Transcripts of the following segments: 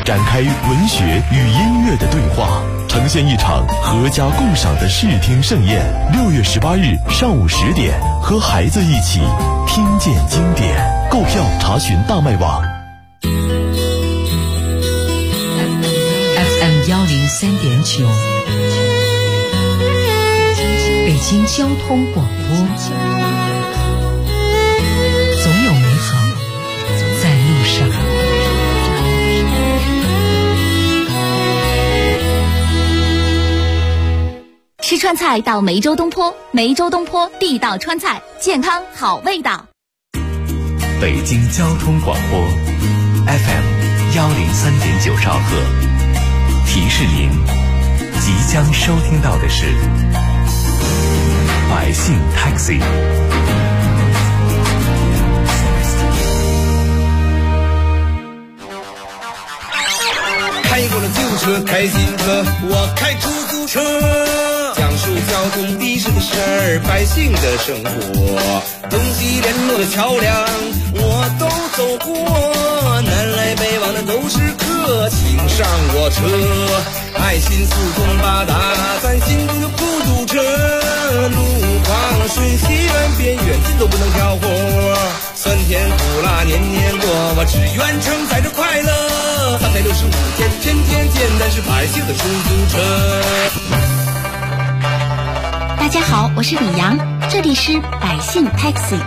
展开文学与音乐的对话，呈现一场合家共赏的视听盛宴。6月18日上午10点，和孩子一起听见经典。购票查询大麦网。 FM 103.9，北京交通广播。总有美好在路上。 吃川菜到梅州东坡，梅州东坡地道川菜，健康好味道。 北京交通广播 FM 103.9兆赫，提示您即将收听到的是百姓 Taxi。 开过了旧车，开新车，我开出租车，讲述交通的士的事儿，百姓的生活，东西联络的桥梁我都走过，南来北往的都是客，请上我车，爱心四通八达，咱心中有孤独车，路况顺西远边远近都不能挑活，酸甜苦辣年年过，我只愿承载着快乐，365天天天见，但是百姓的出租车。 大家好，我是李阳，这里是百姓 Taxi。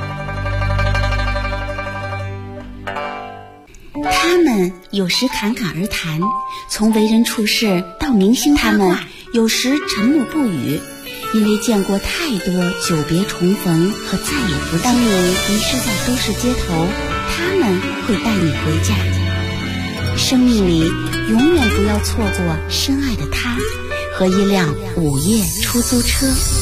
他们有时侃侃而谈，从为人处事到明星他们有时沉默不语，因为见过太多久别重逢和再也不见。当你迷失在都市街头，他们会带你回家。生命里永远不要错过深爱的他和一辆午夜出租车。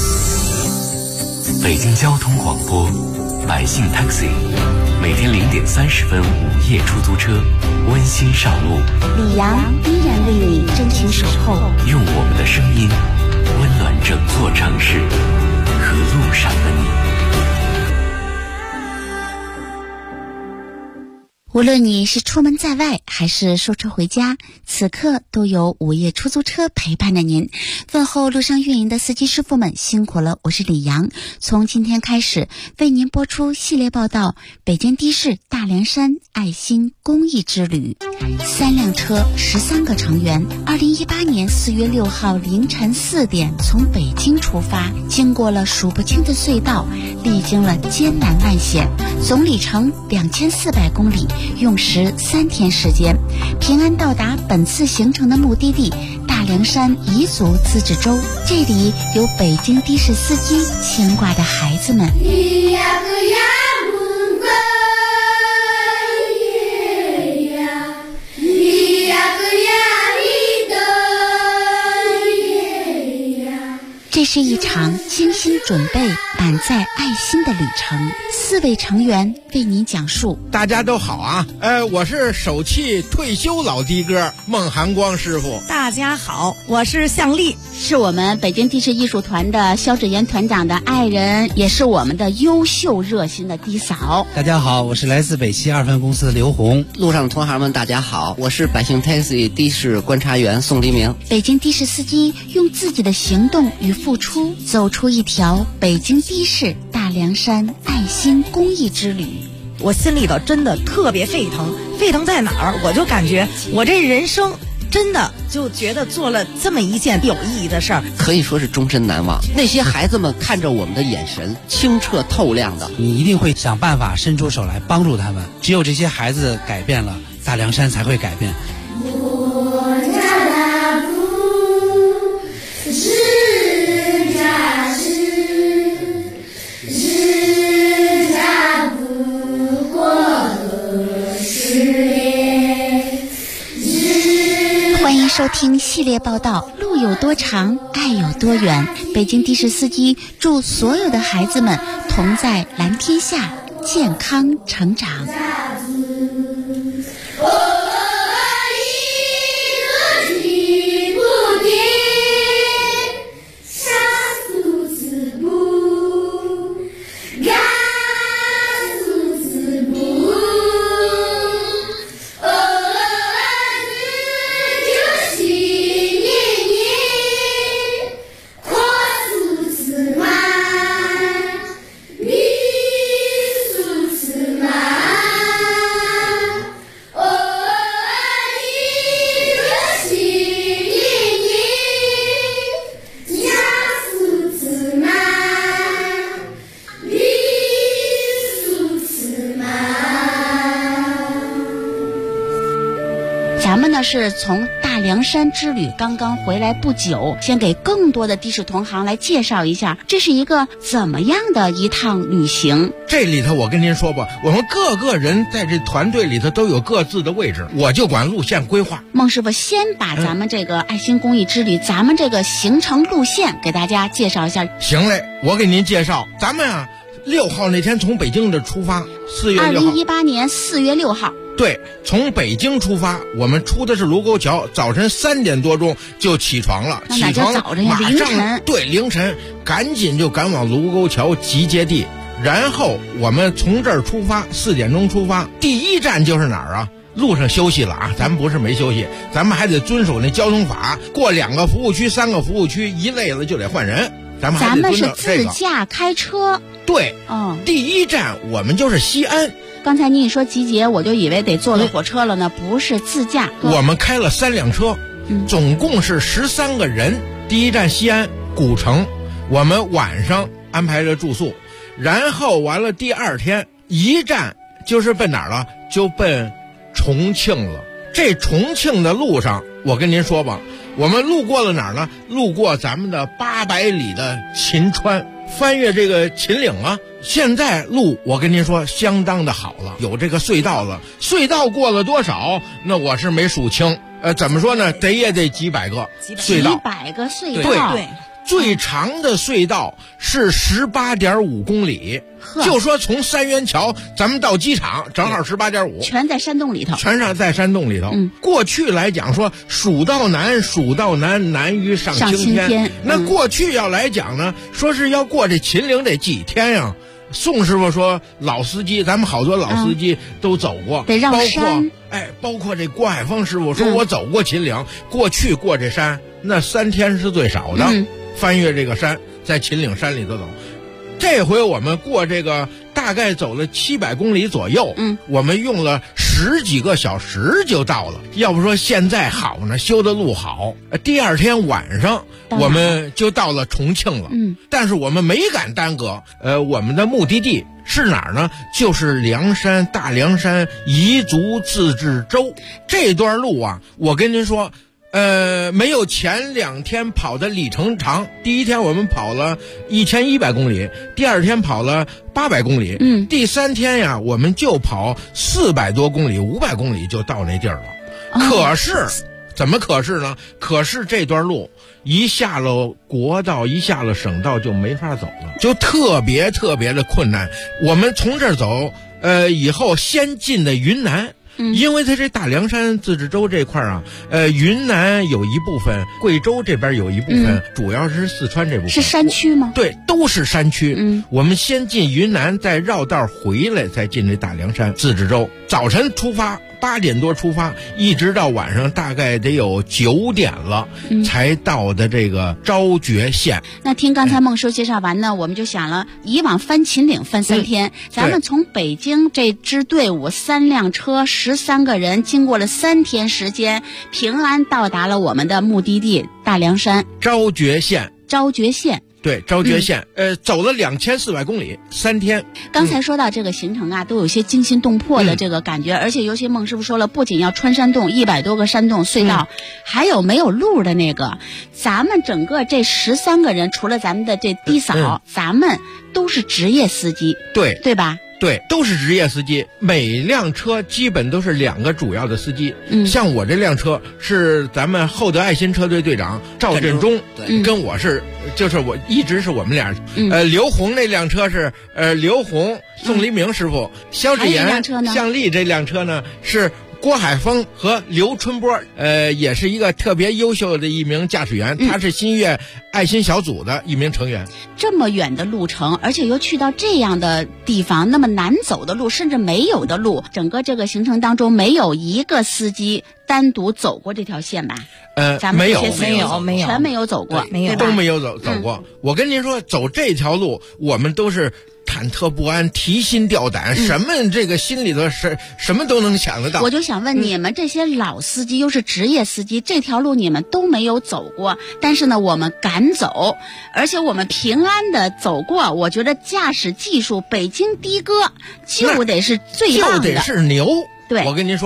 北京交通广播百姓 Taxi， 每天0点30分午夜出租车温馨上路， 李阳依然为你真情守候， 用我们的声音温暖整座城市和路上的你。 无论你是出门在外还是收车回家，此刻都有午夜出租车陪伴着您。问候路上运营的司机师傅们辛苦了，我是李阳。从今天开始为您播出系列报道北京的士大凉山爱心公益之旅。3辆车13个成员，2018年4月6号凌晨4点从北京出发，经过了数不清的隧道，历经了艰难万险，总里程2400公里，用时3天时间，平安到达本次行程的目的地大凉山彝族自治州。这里有北京的士司机牵挂的孩子们。这是一场精心准备、满载爱心的旅程。4位成员为您讲述。 大家都好啊，我是首汽退休老的哥孟寒光师傅。 大家好，我是向丽， 是我们北京的士艺术团的肖志岩团长的爱人，也是我们的优秀热心的的嫂。 大家好，我是来自北汽2分公司的刘红。 路上的同行们大家好，我是百姓 Taxi 的士观察员宋黎明。 北京的士司机用自己的行动与付出，走出一条北京的士大凉山爱心公益之旅。 我心里头真的特别沸腾，沸腾在哪儿？我就感觉我这人生真的就觉得做了这么一件有意义的事儿， 可以说是终身难忘。那些孩子们看着我们的眼神清澈透亮的， 你一定会想办法伸出手来帮助他们。只有这些孩子改变了，大凉山才会改变。 欢迎收听系列报道，路有多长，爱有多远。北京的士司机祝所有的孩子们同在蓝天下健康成长。 咱们呢是从大凉山之旅刚刚回来不久，先给更多的的士同行来介绍一下，这是一个怎么样的一趟旅行。 这里头我跟您说吧，我们各个人在这团队里头都有各自的位置，我就管路线规划。 孟师傅先把咱们这个爱心公益之旅，咱们这个行程路线给大家介绍一下。 行嘞，我给您介绍，咱们啊6号那天从北京的出发，4月6号 ，2018年4月6号。 对，从北京出发，我们出的是卢沟桥，早晨3点多钟就起床了， 起床马上凌晨， 对，凌晨赶紧就赶往卢沟桥集结地，然后我们从这儿出发，4点钟出发，第一站就是哪儿啊？路上休息了啊，咱们不是没休息，咱们还得遵守那交通法，过2个服务区、3个服务区，一累了就得换人，咱们是自驾开车。 对，第一站我们就是西安。 刚才你一说集结，我就以为得坐火车了呢，不是自驾。 我们开了3辆车，总共是13个人。第一站西安古城，我们晚上安排了住宿，然后完了第2天一站就是奔哪儿了？就奔重庆了。这重庆的路上，我跟您说吧，我们路过了哪儿呢？路过咱们的800里的秦川，翻越这个秦岭啊。现在路我跟您说相当的好了，有这个隧道了。隧道过了多少？那我是没数清。怎么说呢？也得几百个隧道。 几百个隧道。 对。最长的隧道是18.5公里，就说从三元桥咱们到机场正好18.5， 全在山洞里头， 全是在山洞里头。过去来讲说蜀道难，难于上青天。那过去要来讲呢，说是要过这秦岭得几天呀？宋师傅说老司机，咱们好多老司机都走过， 得绕山。 包括这郭海峰师傅说我走过秦岭，过去过这山那3天是最少的。翻越这个山，在秦岭山里头走。这回我们过这个大概走了700公里左右，我们用了10几个小时就到了。要不说现在好呢，修的路好。第2天晚上我们就到了重庆了，但是我们没敢耽搁。我们的目的地是哪儿呢？就是大凉山彝族自治州。这段路啊，我跟您说。没有前2天跑的里程长。第一天我们跑了1100公里，第2天跑了800公里，第3天呀，我们就跑400多公里，500公里就到那地儿了。可是，怎么可是呢？可是这段路一下了国道，一下了省道就没法走了，就特别的困难。我们从这儿走，以后先进的云南。因为它这大凉山自治州这块啊，云南有一部分，贵州这边有一部分，主要是四川这部分。 是山区吗？ 对，都是山区。我们先进云南，再绕道回来，再进这大凉山自治州。早晨出发，8点多出发，一直到晚上大概得有9点了，才到的这个昭觉县。 那听刚才孟叔介绍完呢，我们就想了，以往翻秦岭翻3天，咱们从北京这支队伍3辆车13个人，经过了3天时间，平安到达了我们的目的地大凉山昭觉县。对，昭觉县，走了2400公里，3天。 刚才说到这个行程啊，都有些惊心动魄的这个感觉，而且尤其孟师傅说了，不仅要穿山洞，100多个山洞隧道，还有没有路的那个。咱们整个这13个人，除了咱们的这低嫂，咱们都是职业司机，对吧？ 对，都是职业司机，每辆车基本都是2个主要的司机。像我这辆车是咱们厚德爱心车队队长赵振中，跟我就是我一直是我们俩。刘红那辆车是刘红、宋黎明师傅，肖志岩、向丽这辆车呢是郭海峰和刘春波，也是一个特别优秀的一名驾驶员，他是新月爱心小组的一名成员。 这么远的路程，而且又去到这样的地方，那么难走的路，甚至没有的路，整个这个行程当中没有一个司机单独走过这条线吧？咱们没有， 全没有走过， 都没有走过。我跟您说，走这条路，我们都是忐忑不安，提心吊胆，什么这个心里头什么都能想得到。 我就想问，你们这些老司机又是职业司机，这条路你们都没有走过，但是呢我们敢走，而且我们平安的走过，我觉得驾驶技术北京的哥就得是最棒的， 就得是牛。 对， 我跟您说，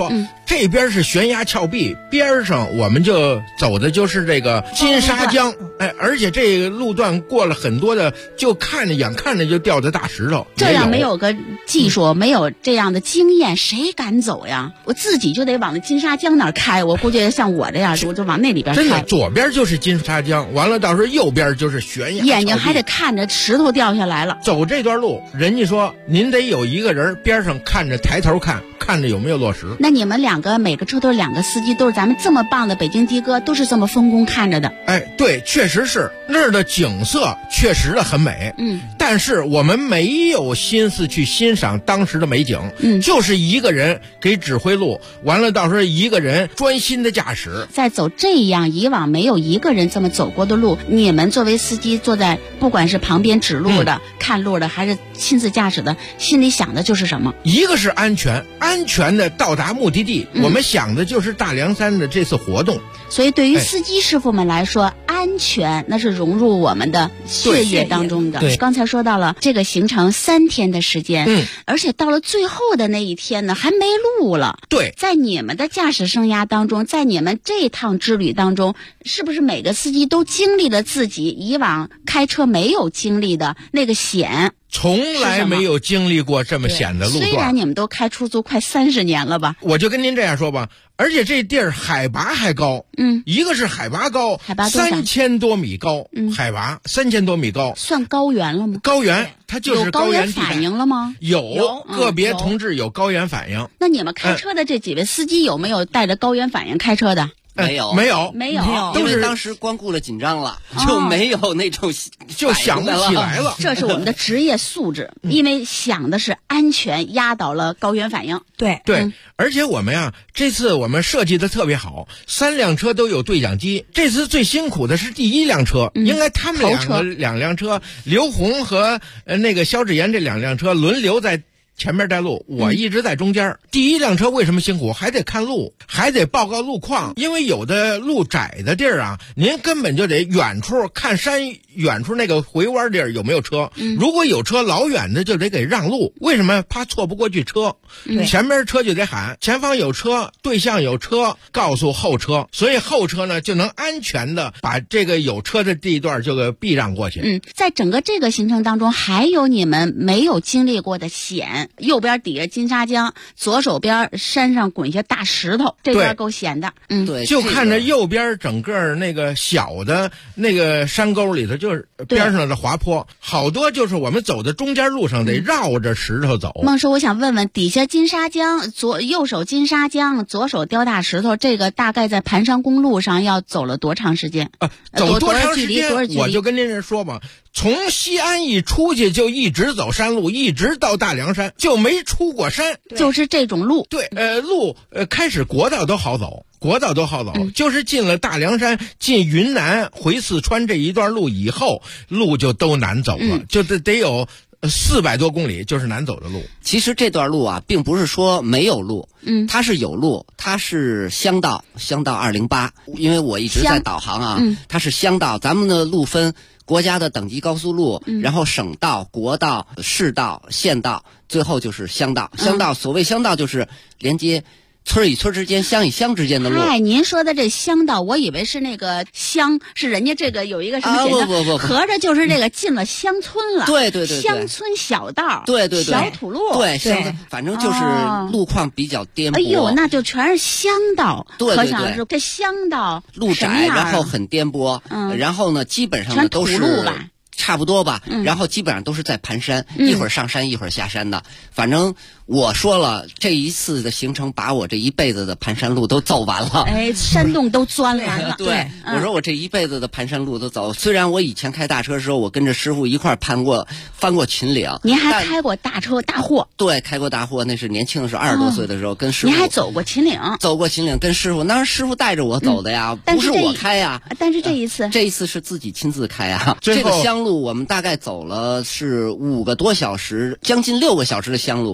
这边是悬崖峭壁，边上我们就走的就是这个金沙江，而且这个路段过了很多的，就眼看着就掉的大石头。 这样没有个技术，没有这样的经验，谁敢走呀？我自己就得往那金沙江那儿开，我估计像我这样，我就往那里边开。 真的，左边就是金沙江，完了到时候右边就是悬崖， 眼睛还得看着石头掉下来了。 走这段路，人家说您得有一个人边上看着，抬头看着有没有落石。 那你们两个每个车都是2个司机，都是咱们这么棒的北京的哥，都是这么分工看着的。 对，确实是那儿的景色确实的很美。但是我们没有心思去欣赏当时的美景。就是一个人给指挥路，完了到时候一个人专心的驾驶。 在走这样以往没有一个人这么走过的路，你们作为司机坐在不管是旁边指路的、看路的，还是亲自驾驶的，心里想的就是什么？ 一个是安全的到达目的地。我们想的就是大凉山的这次活动。 所以对于司机师傅们来说，安全那是融入我们的血液当中的。刚才说到了这个行程3天的时间，而且到了最后的那一天呢，还没路了。 对， 在你们的驾驶生涯当中，在你们这趟之旅当中，是不是每个司机都经历了自己以往开车没有经历的那个险？ 从来没有经历过这么险的路段。 虽然你们都开出租快30年了吧， 我就跟您这样说吧，而且这地儿海拔还高。一个是海拔高，3000多米高，海拔3000多米高， 算高原了吗？ 高原，它就是高原地带。 有高原反应了吗？ 有个别同志有高原反应。 那你们开车的这几位司机有没有带着高原反应开车的？ 没有， 因为当时光顾了紧张了，就没有那种就想不起来了。 这是我们的职业素质，因为想的是安全，压倒了高原反应。 对， 而且我们呀，这次我们设计的特别好，3辆车都有对讲机。这次最辛苦的是第1辆车，应该他们两辆车，刘红和那个肖志岩这2辆车轮流在前面带路，我一直在中间。第1辆车为什么辛苦？还得看路，还得报告路况，因为有的路窄的地儿啊，您根本就得远处看山，远处那个回弯地儿有没有车。如果有车，老远的就得给让路。为什么？怕错不过去车。前面车就得喊前方有车，对向有车，告诉后车，所以后车呢就能安全的把这个有车的地段就给避让过去。 在整个这个行程当中，还有你们没有经历过的险。右边抵着金沙江，左手边山上滚下大石头，这边够险的。 对， 就看着右边整个那个小的那个山沟里头，就是边上的滑坡，好多就是我们走的中间路上得绕着石头走。 孟叔，我想问问，底下金沙江，右手金沙江，左手雕大石头，这个大概在盘山公路上要走了多长时间？ 走多长时间？ 我就跟您说吧，从西安一出去就一直走山路，一直到大凉山，就没出过山。 就是这种路。 对，路开始国道都好走，就是进了大凉山，进云南回四川这一段路以后，路就都难走了，就得有400多公里，就是难走的路。 其实这段路啊，并不是说没有路，它是有路，它是乡道208，因为我一直在导航啊，它是乡道，咱们的路分国家的等级高速路，然后省道、国道、市道、县道，最后就是乡道。乡道，所谓乡道就是连接村与村之间、乡与乡之间的路。 您说的这乡道，我以为是那个乡，是人家这个有一个什么简单， 不， 合着就是这个进了乡村了。 对， 乡村小道， 对， 小土路， 对，反正就是路况比较颠簸。 哎呦，那就全是乡道。 对， 可想而知，这乡道路窄，然后很颠簸。然后呢，基本上呢都是土路吧。 差不多吧，然后基本上都是在盘山，一会儿上山一会儿下山的。反正我说了，这一次的行程把我这一辈子的盘山路都走完了。 山洞都钻完了。 对，我说我这一辈子的盘山路都走。虽然我以前开大车的时候，我跟着师傅一块翻过秦岭。 您还开过大车大货？ 对，开过大货，那是年轻的时候，20多岁的时候跟师傅。 您还走过秦岭？ 走过秦岭，跟师傅，那是师傅带着我走的呀，不是我开呀。 但是这一次是自己亲自开啊。这个乡路我们大概走了是5个多小时，将近6个小时的乡路，全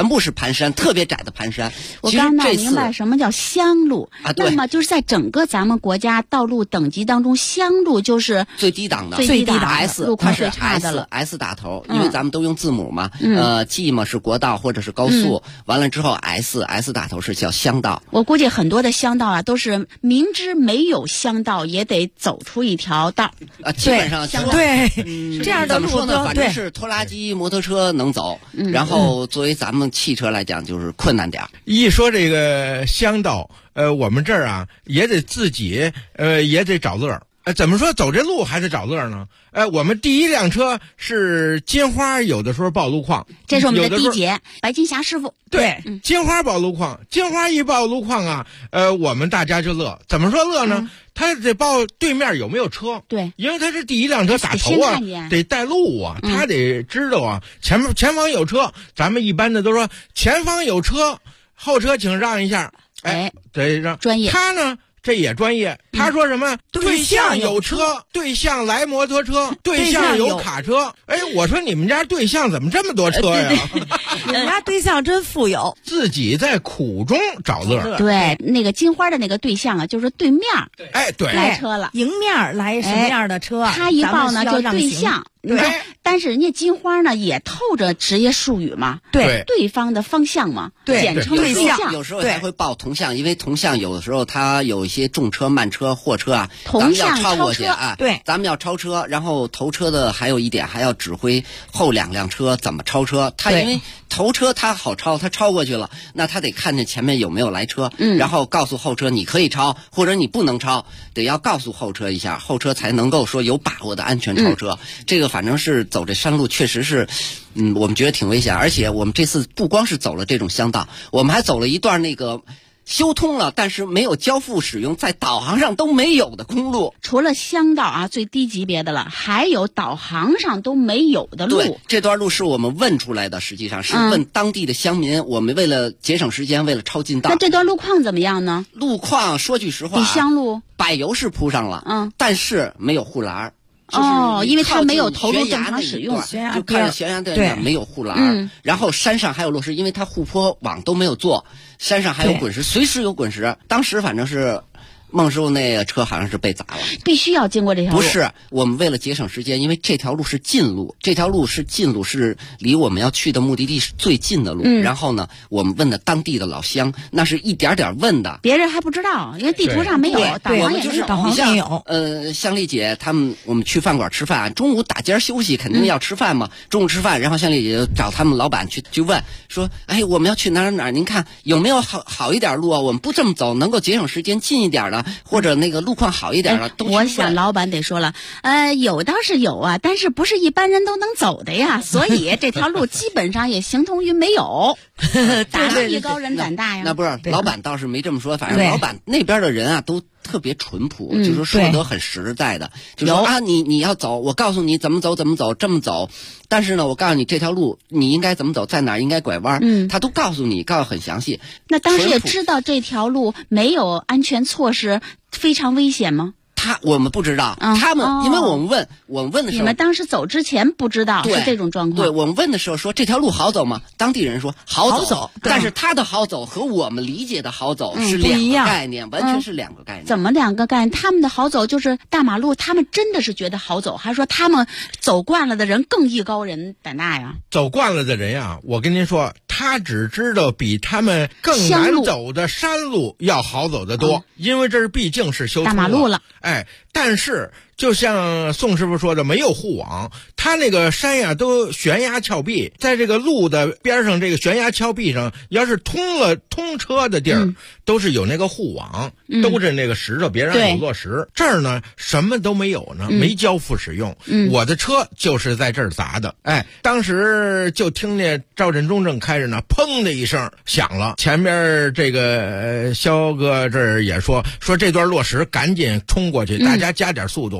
全部是盘山，特别窄的盘山。 我刚闹明白什么叫乡路啊，对， 那么就是在整个咱们国家道路等级当中，乡路就是最低档的， 最低档 S， 路况最差的了。 S 打头，因为咱们都用字母嘛，G 嘛是国道或者是高速，完了之后 S 打头是叫乡道。 我估计很多的乡道啊，都是明知没有乡道，也得走出一条道啊，基本上对，这样的路怎么说呢？反正是拖拉机、摩托车能走，然后作为咱们汽车来讲，就是困难点。 一说这个乡道，我们这儿啊也得自己也得找乐儿。怎么说走这路还得找乐呢？我们第一辆车是金花，有的时候报路况， 这是我们的第一节白金霞师傅。 对，金花报路况，金花一报路况啊，我们大家就乐。怎么说乐呢？他得报对面有没有车， 对， 因为他是第一辆车打头啊，得带路啊，他得知道啊，前方有车，咱们一般的都说前方有车，后车请让一下，得让。 专业。 他呢？这也专业，他说什么？对向有车，对向来摩托车，对向有卡车。我说你们家对向怎么这么多车呀？ 你们家对象真富有， 自己在苦中找乐。 对，那个金花的那个对象啊，就是对面。 对， 来车了， 迎面来什么样的车？ 他一报呢就对向。 对， 但是人家金花呢也透着职业术语嘛， 对， 对方的方向嘛，简称对向。 有时候还会报同向，因为同向有的时候它有一些重车、慢车、货车啊， 同向超过去啊， 对， 咱们要超车，然后头车的还有一点还要指挥后两辆车怎么超车。他因为头车他好超，他超过去了，那他得看见前面有没有来车，然后告诉后车你可以超，或者你不能超，得要告诉后车一下，后车才能够说有把握的安全超车。这个反正是走这山路确实是我们觉得挺危险，而且我们这次不光是走了这种乡道，我们还走了一段那个修通了但是没有交付使用，在导航上都没有的公路。 除了乡道啊最低级别的了，还有导航上都没有的路。 对，这段路是我们问出来的，实际上是问当地的乡民，我们为了节省时间，为了超近道。 那这段路况怎么样呢？ 路况说句实话， 比乡路柏油是铺上了，但是没有护栏。 因为它没有投入正常使用， 就看着悬崖对没有护栏，然后山上还有落石，因为它护坡网都没有做，山上还有滚石，随时有滚石。当时反正是孟师傅那个车好像是被砸了， 必须要经过这条路。 不是，我们为了节省时间，因为这条路是近路，是离我们要去的目的地是最近的路。然后呢，我们问的当地的老乡，那是一点点问的， 别人还不知道，因为地图上没有，导航也没有。 导航没有。 香丽姐他们，我们去饭馆吃饭，中午打尖休息肯定要吃饭嘛。中午吃饭，然后香丽姐就找他们老板去问，说：“我们要去哪儿？您看有没有好一点路啊？我们不这么走，能够节省时间，近一点的。”或者那个路况好一点了， 我想老板得说了，有倒是有啊，但是不是一般人都能走的呀，所以这条路基本上也形同于没有。艺高人胆大呀。 那不是，老板倒是没这么说，反正老板那边的人啊都特别淳朴，就是说得很实在的，就说啊，你要走，我告诉你怎么走，这么走。但是呢，我告诉你这条路你应该怎么走，在哪儿应该拐弯，他都告诉你，告诉很详细。 那当时也知道这条路没有安全措施，非常危险吗？ 我们不知道，他们因为我们问的时候， 你们当时走之前不知道是这种状况。 对，我们问的时候说这条路好走吗？当地人说好走，但是他的好走和我们理解的好走是两个概念，完全是两个概念。 怎么两个概念？他们的好走就是大马路，他们真的是觉得好走，还是说他们走惯了的人更艺高人胆大呀？ 走惯了的人呀，我跟您说，他只知道比他们更难走的山路要好走得多，因为这毕竟是修大马路了。 但是就像宋师傅说的，没有护网，他那个山呀都悬崖峭壁，在这个路的边上，这个悬崖峭壁上，要是通车的地儿，都是有那个护网，都是那个石头，别让有落石。这儿呢什么都没有呢，没交付使用。我的车就是在这儿砸的。当时就听见赵振中正开着呢，砰的一声响了。前边这个肖哥这儿也说这段落石赶紧冲过去，大家加点速度。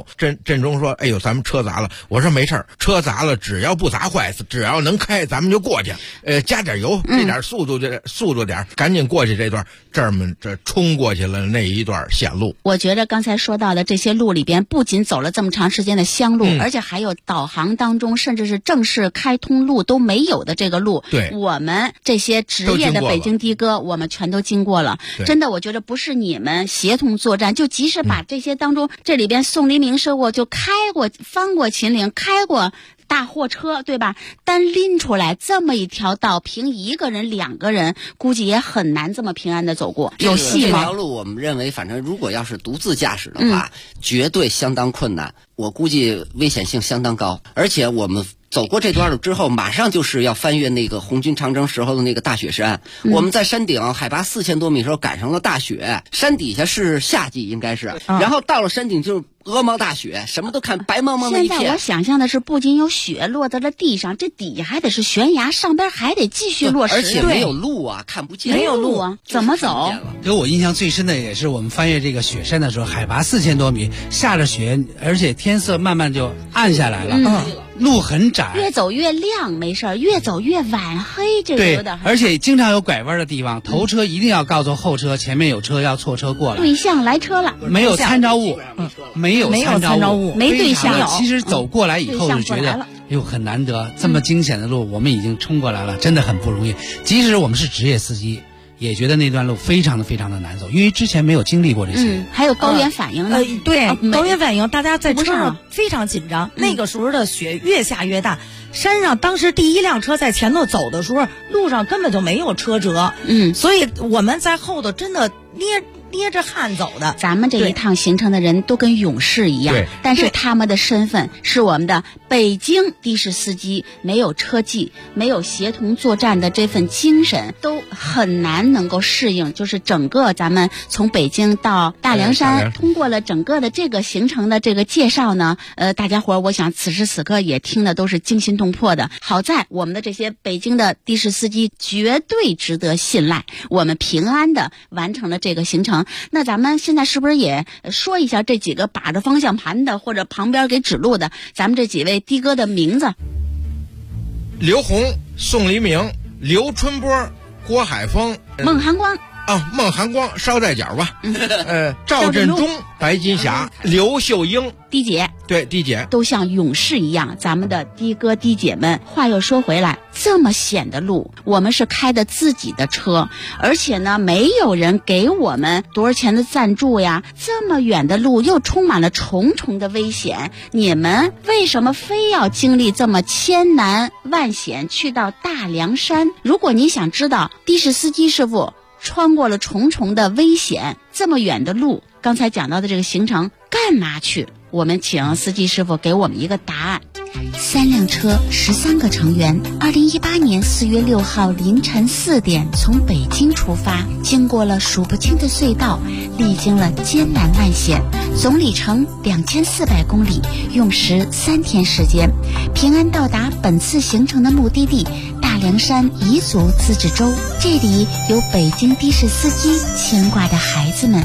路。振中说：“哎呦，咱们车砸了。”我说：“没事儿，车砸了只要不砸坏，只要能开，咱们就过去。加点油，这点速度点，赶紧过去这段。这冲过去了那一段险路。 我觉得刚才说到的这些路里边，不仅走了这么长时间的乡路，而且还有导航当中甚至是正式开通路都没有的这个路。 对， 我们这些职业的北京的哥，我们全都经过了。真的，我觉得不是你们协同作战，就即使把这些当中，这里边宋黎明说过，就翻过秦岭，开过大货车，对吧？单拎出来这么一条道，凭一个人、两个人，估计也很难这么平安的走过。有戏吗？ 这条路我们认为，反正如果要是独自驾驶的话，绝对相当困难。我估计危险性相当高，而且我们走过这段路之后，马上就是要翻越那个红军长征时候的那个大雪山。我们在山顶海拔4000多米的时候赶上了大雪，山底下是夏季应该是，然后到了山顶就是鹅毛大雪，什么都看白茫茫的一片。 现在我想象的是，不仅有雪落在了地上，这底下还得是悬崖，上边还得继续落石， 而且没有路啊，看不见， 没有路啊，怎么走？ 给我印象最深的也是我们翻越这个雪山的时候，海拔4000多米，下着雪，而且天色慢慢就暗下来了。路很窄， 越走越亮没事儿，越走越晚黑，这个有点。 而且经常有拐弯的地方，头车一定要告诉后车前面有车，要错车过来。 对向来车了， 没有参照物，没有参照物， 没对象。 其实走过来以后就觉得，哟，很难得，这么惊险的路我们已经冲过来了，真的很不容易。即使我们是职业司机，也觉得那段路非常的难走，因为之前没有经历过这些。 还有高原反应呢。 对，高原反应，大家在车上非常紧张。那个时候的雪越下越大，山上当时第一辆车在前头走的时候，路上根本就没有车辙。所以我们在后头真的捏着汗走的。 咱们这一趟行程的人都跟勇士一样，但是他们的身份是我们的北京的士司机，没有车技，没有协同作战的这份精神，都很难能够适应。就是整个咱们从北京到大凉山，通过了整个的这个行程的这个介绍呢，大家伙我想此时此刻也听的都是惊心动魄的。好在我们的这些北京的的士司机绝对值得信赖，我们平安的完成了这个行程。那咱们现在是不是也说一下这几个把着方向盘的或者旁边给指路的咱们这几位的哥的名字？ 刘洪、宋黎明、刘春波、郭海峰、 孟寒光。 孟寒光捎带脚吧。赵振中、白金霞、刘秀英。 的姐， 对，的姐都像勇士一样。咱们的的哥的姐们，话又说回来，这么险的路，我们是开的自己的车，而且呢，没有人给我们多少钱的赞助呀。这么远的路，又充满了重重的危险，你们为什么非要经历这么千难万险去到大凉山？如果你想知道的士司机师傅穿过了重重的危险，这么远的路，刚才讲到的这个行程干嘛去？我们请司机师傅给我们一个答案。3辆车，13个成员，2018年4月6号凌晨4点从北京出发，经过了数不清的隧道，历经了艰难万险，总里程2400公里，用时3天时间，平安到达本次行程的目的地大凉山彝族自治州。这里有北京的士司机牵挂的孩子们。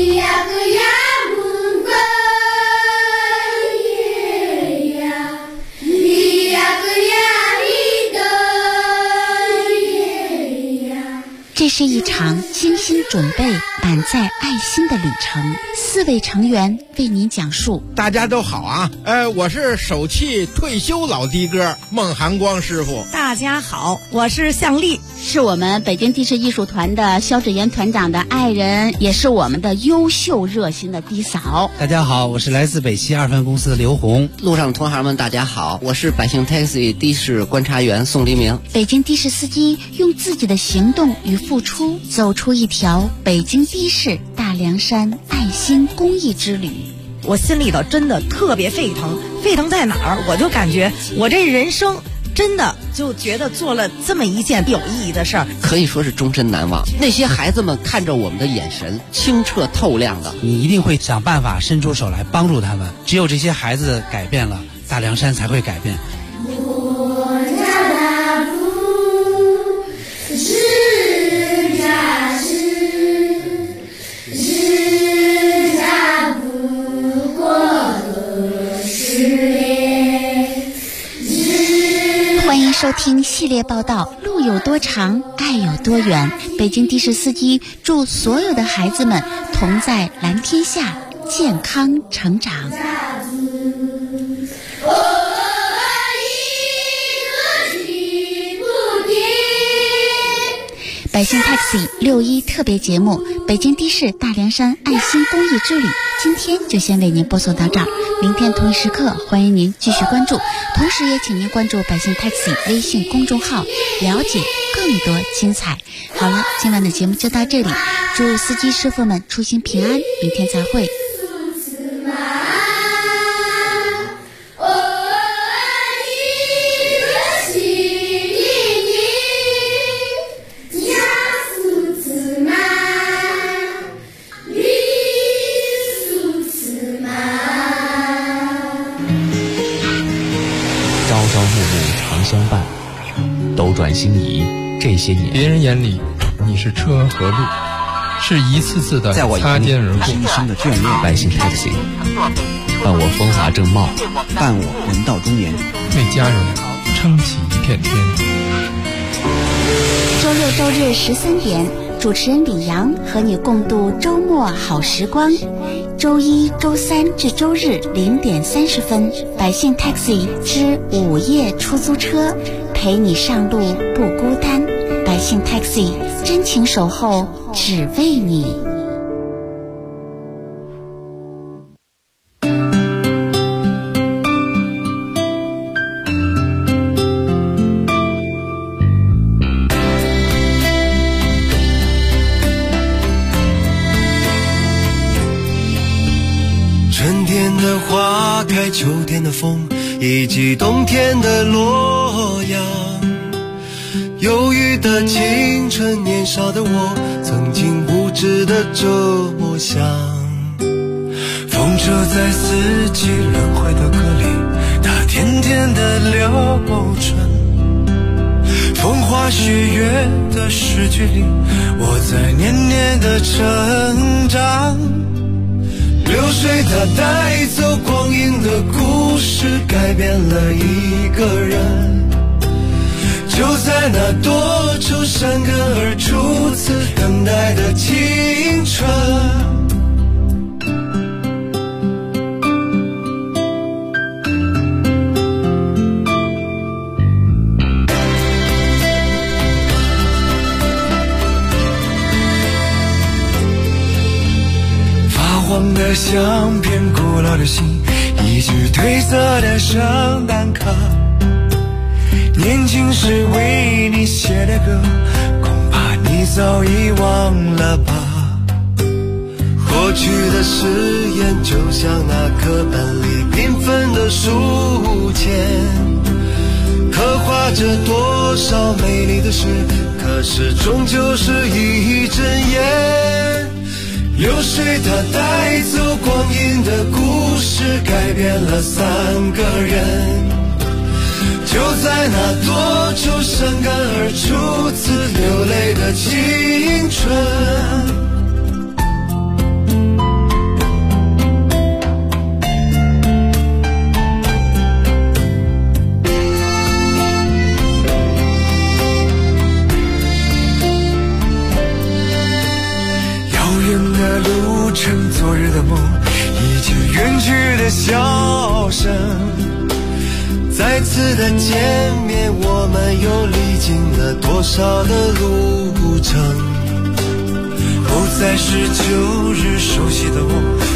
这是一场精心准备、满载爱心的旅程。4位成员为您讲述。 大家都好啊，我是首汽退休老的哥孟寒光师傅。 大家好，我是向丽， 是我们北京的士艺术团的肖志岩团长的爱人，也是我们的优秀热心的的嫂。 大家好，我是来自北汽2分公司的刘红。 路上的同行们大家好，我是百姓 taxi 的士观察员宋黎明。 北京的士司机用自己的行动与付出，走出一条北京的士大凉山爱心公益之旅。 我心里头真的特别沸腾，沸腾在哪儿？我就感觉我这人生真的就觉得做了这么一件有意义的事儿， 可以说是终身难忘。那些孩子们看着我们的眼神清澈透亮的， 你一定会想办法伸出手来帮助他们。只有这些孩子改变了，大凉山才会改变。 收听系列报道《路有多长，爱有多远》。北京的士司机祝所有的孩子们同在蓝天下，健康成长。百姓 Taxi 6·1特别节目，北京的士大凉山爱心公益之旅，今天就先为您播送到这儿。明天同一时刻，欢迎您继续关注，同时也请您关注百姓 Taxi 微信公众号，了解更多精彩。好了，今晚的节目就到这里，祝司机师傅们出行平安，明天再会。 相伴，斗转星移，这些年， 别人眼里你是车和路，是一次次的擦肩而过。 一生的眷恋。 百姓 Taxi， 伴我风华正茂， 伴我人到中年， 为家人撑起一片天。 周六周日13点，主持人李阳和你共度周末好时光。周一、周三至周日0点30分，百姓 Taxi 之午夜出租车，陪你上路不孤单。百姓 Taxi 真情守候，只为你。 秋天的风以及冬天的洛阳，忧郁的青春，年少的我曾经无知的这么想。风车在四季轮回的歌里，它甜甜的流春。风花雪月的诗句里，我在年年的成长。流水它带走光阴的故事，改变了一个人。就在那多愁善感而初次等待的青春。黄的相片，古老的信，一句褪色的圣诞卡。年轻时为你写的歌，恐怕你早已忘了吧。过去的誓言，就像那课本里缤纷的书签，刻画着多少美丽的事，可是终究是一阵烟。流水它带走光阴的故事，改变了三个人。就在那多愁善感而初次流泪的青春。昨日的梦，一句远去的笑声，再次的见面，我们又历经了多少的路程。不再是旧日熟悉的我，